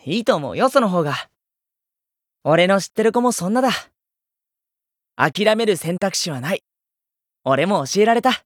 いいと思うよ、その方が。俺の知ってる子もそんなだ。諦める選択肢はない。俺も教えられた。